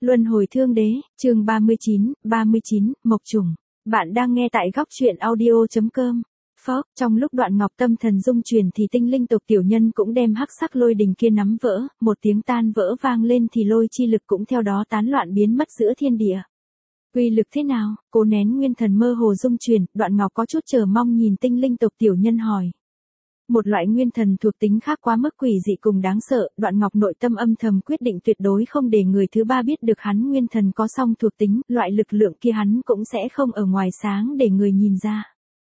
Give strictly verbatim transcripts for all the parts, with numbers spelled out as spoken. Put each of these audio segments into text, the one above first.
Luân hồi thương đế, chương ba mươi chín, ba mươi chín, Mộc Trùng. Bạn đang nghe tại góc truyện audio.com. Phốc, trong lúc Đoạn Ngọc tâm thần dung chuyển thì tinh linh tộc tiểu nhân cũng đem hắc sắc lôi đình kia nắm vỡ, một tiếng tan vỡ vang lên thì lôi chi lực cũng theo đó tán loạn biến mất giữa thiên địa. Uy lực thế nào? Cố nén nguyên thần mơ hồ dung chuyển, Đoạn Ngọc có chút chờ mong nhìn tinh linh tộc tiểu nhân hỏi. Một loại nguyên thần thuộc tính khác quá mức quỷ dị cùng đáng sợ, Đoạn Ngọc nội tâm âm thầm quyết định tuyệt đối không để người thứ ba biết được hắn nguyên thần có song thuộc tính, loại lực lượng kia hắn cũng sẽ không ở ngoài sáng để người nhìn ra.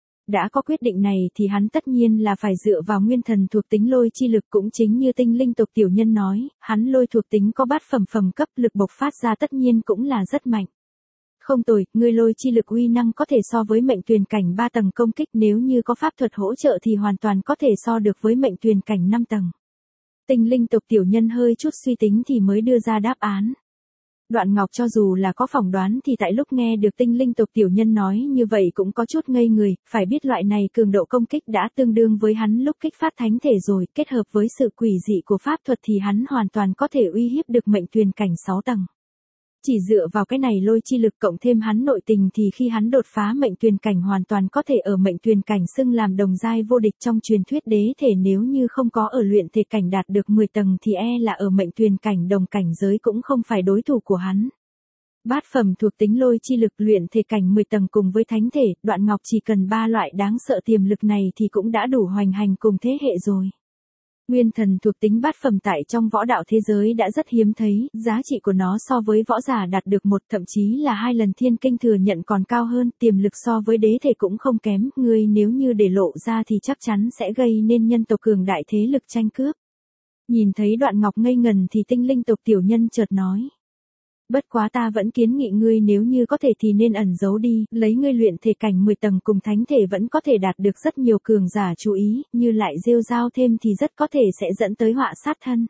Đã có quyết định này thì hắn tất nhiên là phải dựa vào nguyên thần thuộc tính lôi chi lực, cũng chính như tinh linh tộc tiểu nhân nói, hắn lôi thuộc tính có bát phẩm phẩm cấp, lực bộc phát ra tất nhiên cũng là rất mạnh. Không tồi, ngươi lôi chi lực uy năng có thể so với mệnh tuyền cảnh ba tầng công kích, nếu như có pháp thuật hỗ trợ thì hoàn toàn có thể so được với mệnh tuyền cảnh năm tầng. Tinh linh tộc tiểu nhân hơi chút suy tính thì mới đưa ra đáp án. Đoạn Ngọc cho dù là có phỏng đoán thì tại lúc nghe được tinh linh tộc tiểu nhân nói như vậy cũng có chút ngây người, phải biết loại này cường độ công kích đã tương đương với hắn lúc kích phát thánh thể rồi, kết hợp với sự quỷ dị của pháp thuật thì hắn hoàn toàn có thể uy hiếp được mệnh tuyền cảnh sáu tầng. Chỉ dựa vào cái này lôi chi lực cộng thêm hắn nội tình thì khi hắn đột phá mệnh tuyền cảnh hoàn toàn có thể ở mệnh tuyền cảnh xưng làm đồng giai vô địch trong truyền thuyết đế thể, nếu như không có ở luyện thể cảnh đạt được mười tầng thì e là ở mệnh tuyền cảnh đồng cảnh giới cũng không phải đối thủ của hắn. Bát phẩm thuộc tính lôi chi lực luyện thể cảnh mười tầng cùng với thánh thể, Đoạn Ngọc chỉ cần ba loại đáng sợ tiềm lực này thì cũng đã đủ hoành hành cùng thế hệ rồi. Nguyên thần thuộc tính bát phẩm tại trong võ đạo thế giới đã rất hiếm thấy, giá trị của nó so với võ giả đạt được một thậm chí là hai lần thiên kinh thừa nhận còn cao hơn, tiềm lực so với đế thể cũng không kém, ngươi nếu như để lộ ra thì chắc chắn sẽ gây nên nhân tộc cường đại thế lực tranh cướp. Nhìn thấy Đoạn Ngọc ngây ngần thì tinh linh tộc tiểu nhân chợt nói. Bất quá ta vẫn kiến nghị ngươi nếu như có thể thì nên ẩn giấu đi, lấy ngươi luyện thể cảnh mười tầng cùng thánh thể vẫn có thể đạt được rất nhiều cường giả chú ý, như lại rêu rao thêm thì rất có thể sẽ dẫn tới họa sát thân.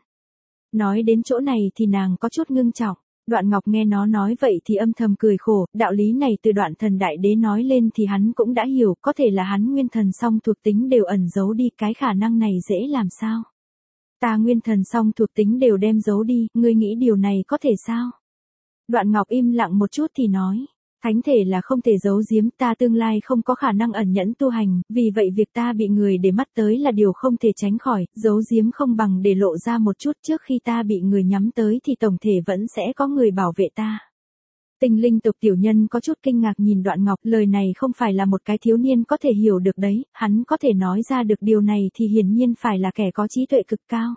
Nói đến chỗ này thì nàng có chút ngưng trọng, Đoạn Ngọc nghe nó nói vậy thì âm thầm cười khổ, đạo lý này từ Đoạn Thần Đại Đế nói lên thì hắn cũng đã hiểu, có thể là hắn nguyên thần song thuộc tính đều ẩn giấu đi, cái khả năng này dễ làm sao? Ta nguyên thần song thuộc tính đều đem giấu đi, ngươi nghĩ điều này có thể sao? Đoạn Ngọc im lặng một chút thì nói, thánh thể là không thể giấu giếm, ta tương lai không có khả năng ẩn nhẫn tu hành, vì vậy việc ta bị người để mắt tới là điều không thể tránh khỏi, giấu giếm không bằng để lộ ra một chút, trước khi ta bị người nhắm tới thì tổng thể vẫn sẽ có người bảo vệ ta. Tinh linh tộc tiểu nhân có chút kinh ngạc nhìn Đoạn Ngọc, lời này không phải là một cái thiếu niên có thể hiểu được đấy, hắn có thể nói ra được điều này thì hiển nhiên phải là kẻ có trí tuệ cực cao.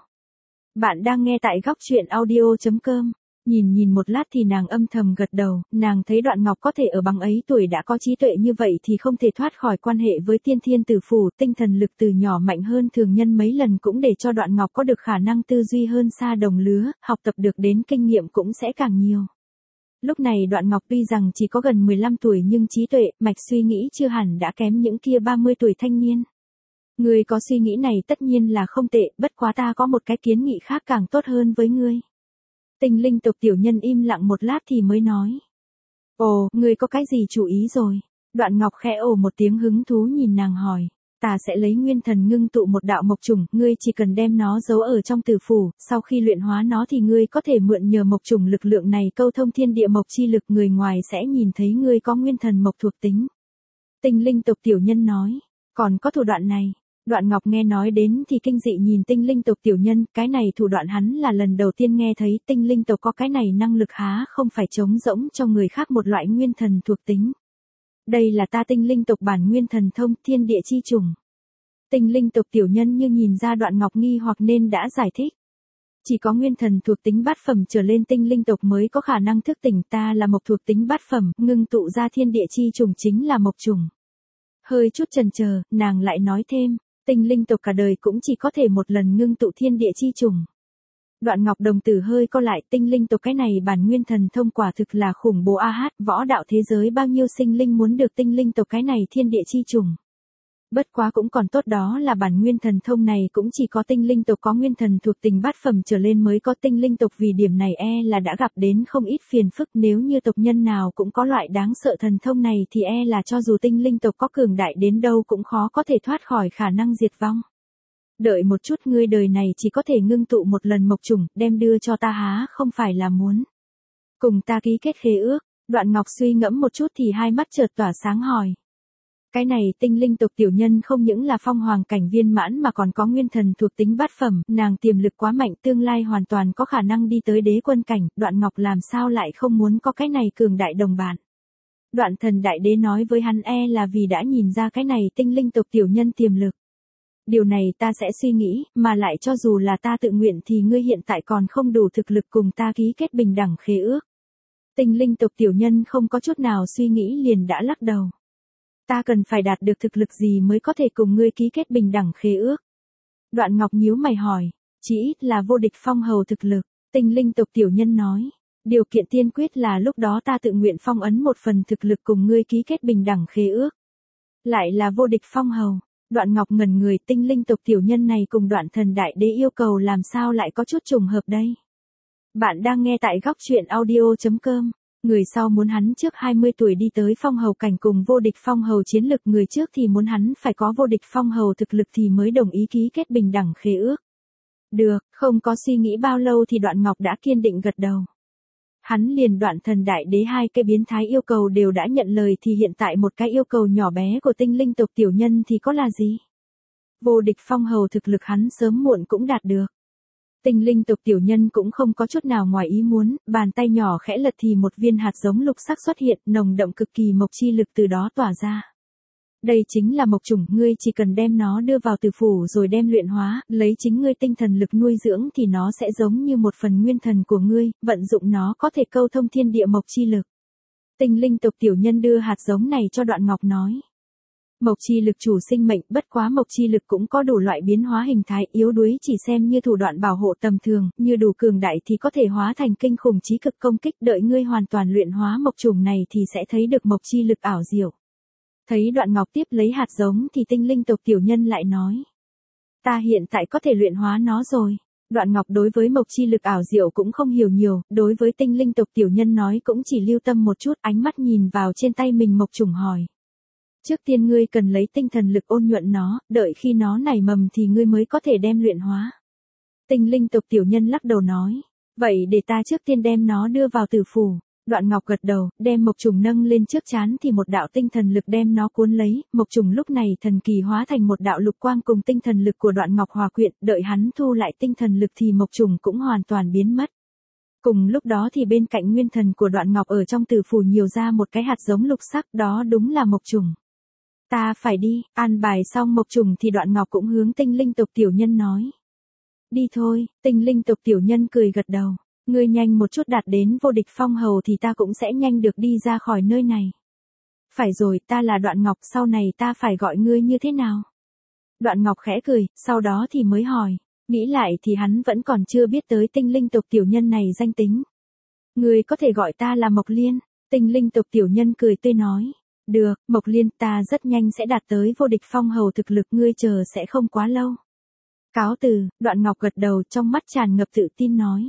Bạn đang nghe tại góc truyện audio.com. Nhìn nhìn một lát thì nàng âm thầm gật đầu, nàng thấy Đoạn Ngọc có thể ở bằng ấy tuổi đã có trí tuệ như vậy thì không thể thoát khỏi quan hệ với tiên thiên tử phủ, tinh thần lực từ nhỏ mạnh hơn thường nhân mấy lần cũng để cho Đoạn Ngọc có được khả năng tư duy hơn xa đồng lứa, học tập được đến kinh nghiệm cũng sẽ càng nhiều. Lúc này Đoạn Ngọc tuy rằng chỉ có gần mười lăm tuổi nhưng trí tuệ, mạch suy nghĩ chưa hẳn đã kém những kia ba mươi tuổi thanh niên. Ngươi có suy nghĩ này tất nhiên là không tệ, bất quá ta có một cái kiến nghị khác càng tốt hơn với ngươi. Tinh linh tộc tiểu nhân im lặng một lát thì mới nói. Ồ, ngươi có cái gì chú ý rồi? Đoạn Ngọc khẽ ồ một tiếng hứng thú nhìn nàng hỏi. Ta sẽ lấy nguyên thần ngưng tụ một đạo mộc trùng, ngươi chỉ cần đem nó giấu ở trong tử phủ, sau khi luyện hóa nó thì ngươi có thể mượn nhờ mộc trùng lực lượng này câu thông thiên địa mộc chi lực, người ngoài sẽ nhìn thấy ngươi có nguyên thần mộc thuộc tính. Tinh linh tộc tiểu nhân nói. Còn có thủ đoạn này. Đoạn Ngọc nghe nói đến thì kinh dị nhìn tinh linh tộc tiểu nhân, cái này thủ đoạn hắn là lần đầu tiên nghe thấy, tinh linh tộc có cái này năng lực há không phải trống rỗng cho người khác một loại nguyên thần thuộc tính. Đây là ta tinh linh tộc bản nguyên thần thông thiên địa chi trùng. Tinh linh tộc tiểu nhân như nhìn ra Đoạn Ngọc nghi hoặc nên đã giải thích. Chỉ có nguyên thần thuộc tính bát phẩm trở lên tinh linh tộc mới có khả năng thức tỉnh, ta là mộc thuộc tính bát phẩm, ngưng tụ ra thiên địa chi trùng chính là mộc trùng. Hơi chút chần chờ, nàng lại nói thêm. Tinh linh tộc cả đời cũng chỉ có thể một lần ngưng tụ thiên địa chi trùng. Đoạn Ngọc đồng tử hơi co lại, tinh linh tộc cái này bản nguyên thần thông quả thực là khủng bố a hát, võ đạo thế giới bao nhiêu sinh linh muốn được tinh linh tộc cái này thiên địa chi trùng. Bất quá cũng còn tốt đó là bản nguyên thần thông này cũng chỉ có tinh linh tộc có nguyên thần thuộc tính bát phẩm trở lên mới có, tinh linh tộc vì điểm này e là đã gặp đến không ít phiền phức, nếu như tộc nhân nào cũng có loại đáng sợ thần thông này thì e là cho dù tinh linh tộc có cường đại đến đâu cũng khó có thể thoát khỏi khả năng diệt vong. Đợi một chút, ngươi đời này chỉ có thể ngưng tụ một lần mộc trùng, đem đưa cho ta há không phải là muốn. Cùng ta ký kết khế ước, Đoạn Ngọc suy ngẫm một chút thì hai mắt chợt tỏa sáng hỏi. Cái này tinh linh tộc tiểu nhân không những là phong hoàng cảnh viên mãn mà còn có nguyên thần thuộc tính bát phẩm, nàng tiềm lực quá mạnh, tương lai hoàn toàn có khả năng đi tới đế quân cảnh, Đoạn Ngọc làm sao lại không muốn có cái này cường đại đồng bạn. Đoạn Thần Đại Đế nói với hắn e là vì đã nhìn ra cái này tinh linh tộc tiểu nhân tiềm lực. Điều này ta sẽ suy nghĩ, mà lại cho dù là ta tự nguyện thì ngươi hiện tại còn không đủ thực lực cùng ta ký kết bình đẳng khế ước. Tinh linh tộc tiểu nhân không có chút nào suy nghĩ liền đã lắc đầu. Ta cần phải đạt được thực lực gì mới có thể cùng ngươi ký kết bình đẳng khế ước? Đoạn Ngọc nhíu mày hỏi, chỉ ít là vô địch phong hầu thực lực, tinh linh tộc tiểu nhân nói. Điều kiện tiên quyết là lúc đó ta tự nguyện phong ấn một phần thực lực cùng ngươi ký kết bình đẳng khế ước. Lại là vô địch phong hầu, Đoạn Ngọc ngẩn người, tinh linh tộc tiểu nhân này cùng Đoạn Thần Đại Đế yêu cầu làm sao lại có chút trùng hợp đây. Bạn đang nghe tại góc truyện audio chấm com. Người sau muốn hắn trước hai mươi tuổi đi tới phong hầu cảnh cùng vô địch phong hầu chiến lực, người trước thì muốn hắn phải có vô địch phong hầu thực lực thì mới đồng ý ký kết bình đẳng khế ước. Được, không có suy nghĩ bao lâu thì Đoạn Ngọc đã kiên định gật đầu. Hắn liền Đoạn Thần Đại Đế hai cái biến thái yêu cầu đều đã nhận lời thì hiện tại một cái yêu cầu nhỏ bé của tinh linh tộc tiểu nhân thì có là gì? Vô địch phong hầu thực lực hắn sớm muộn cũng đạt được. Tinh linh tộc tiểu nhân cũng không có chút nào ngoài ý muốn, bàn tay nhỏ khẽ lật thì một viên hạt giống lục sắc xuất hiện, nồng đậm cực kỳ mộc chi lực từ đó tỏa ra. Đây chính là mộc chủng, ngươi chỉ cần đem nó đưa vào tử phủ rồi đem luyện hóa, lấy chính ngươi tinh thần lực nuôi dưỡng thì nó sẽ giống như một phần nguyên thần của ngươi, vận dụng nó có thể câu thông thiên địa mộc chi lực. Tinh linh tộc tiểu nhân đưa hạt giống này cho Đoạn Ngọc nói. Mộc chi lực chủ sinh mệnh, bất quá mộc chi lực cũng có đủ loại biến hóa hình thái, yếu đuối chỉ xem như thủ đoạn bảo hộ tầm thường, như đủ cường đại thì có thể hóa thành kinh khủng chí cực công kích, đợi ngươi hoàn toàn luyện hóa mộc chủng này thì sẽ thấy được mộc chi lực ảo diệu. Thấy Đoạn Ngọc tiếp lấy hạt giống thì tinh linh tộc tiểu nhân lại nói. Ta hiện tại có thể luyện hóa nó rồi. Đoạn Ngọc đối với mộc chi lực ảo diệu cũng không hiểu nhiều, đối với tinh linh tộc tiểu nhân nói cũng chỉ lưu tâm một chút, ánh mắt nhìn vào trên tay mình mộc chủng hỏi. Trước tiên ngươi cần lấy tinh thần lực ôn nhuận nó, đợi khi nó nảy mầm thì ngươi mới có thể đem luyện hóa. Tinh linh tộc tiểu nhân lắc đầu nói. Vậy để ta trước tiên đem nó đưa vào tử phủ. Đoạn Ngọc gật đầu, đem mộc trùng nâng lên trước trán thì một đạo tinh thần lực đem nó cuốn lấy, mộc trùng lúc này thần kỳ hóa thành một đạo lục quang cùng tinh thần lực của Đoạn Ngọc hòa quyện, đợi hắn thu lại tinh thần lực thì mộc trùng cũng hoàn toàn biến mất. Cùng lúc đó thì bên cạnh nguyên thần của Đoạn Ngọc ở trong tử phủ nhiều ra một cái hạt giống lục sắc, đó đúng là mộc trùng. Ta phải đi, an bài xong mộc trùng thì Đoạn Ngọc cũng hướng tinh linh tộc tiểu nhân nói. Đi thôi, tinh linh tộc tiểu nhân cười gật đầu. Ngươi nhanh một chút đạt đến vô địch phong hầu thì ta cũng sẽ nhanh được đi ra khỏi nơi này. Phải rồi, ta là Đoạn Ngọc, sau này ta phải gọi ngươi như thế nào? Đoạn Ngọc khẽ cười, sau đó thì mới hỏi. Nghĩ lại thì hắn vẫn còn chưa biết tới tinh linh tộc tiểu nhân này danh tính. Ngươi có thể gọi ta là Mộc Liên. Tinh linh tộc tiểu nhân cười tươi nói. Được, Mộc Liên, ta rất nhanh sẽ đạt tới vô địch phong hầu thực lực, ngươi chờ sẽ không quá lâu. Cáo từ, Đoạn Ngọc gật đầu, trong mắt tràn ngập tự tin nói.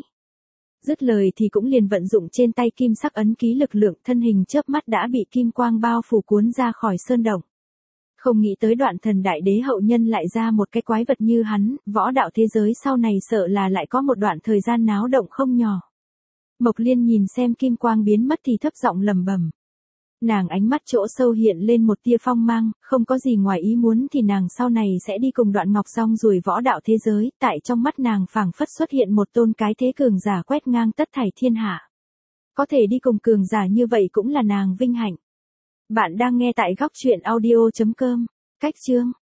Dứt lời thì cũng liền vận dụng trên tay kim sắc ấn ký lực lượng, thân hình chớp mắt đã bị kim quang bao phủ cuốn ra khỏi sơn động. Không nghĩ tới Đoạn Thần Đại Đế hậu nhân lại ra một cái quái vật như hắn, võ đạo thế giới sau này sợ là lại có một đoạn thời gian náo động không nhỏ. Mộc Liên nhìn xem kim quang biến mất thì thấp giọng lẩm bẩm. Nàng ánh mắt chỗ sâu hiện lên một tia phong mang, không có gì ngoài ý muốn thì nàng sau này sẽ đi cùng Đoạn Ngọc song ruồi võ đạo thế giới, tại trong mắt nàng phảng phất xuất hiện một tôn cái thế cường giả quét ngang tất thảy thiên hạ. Có thể đi cùng cường giả như vậy cũng là nàng vinh hạnh. Bạn đang nghe tại góc truyện audio chấm com. Cách chương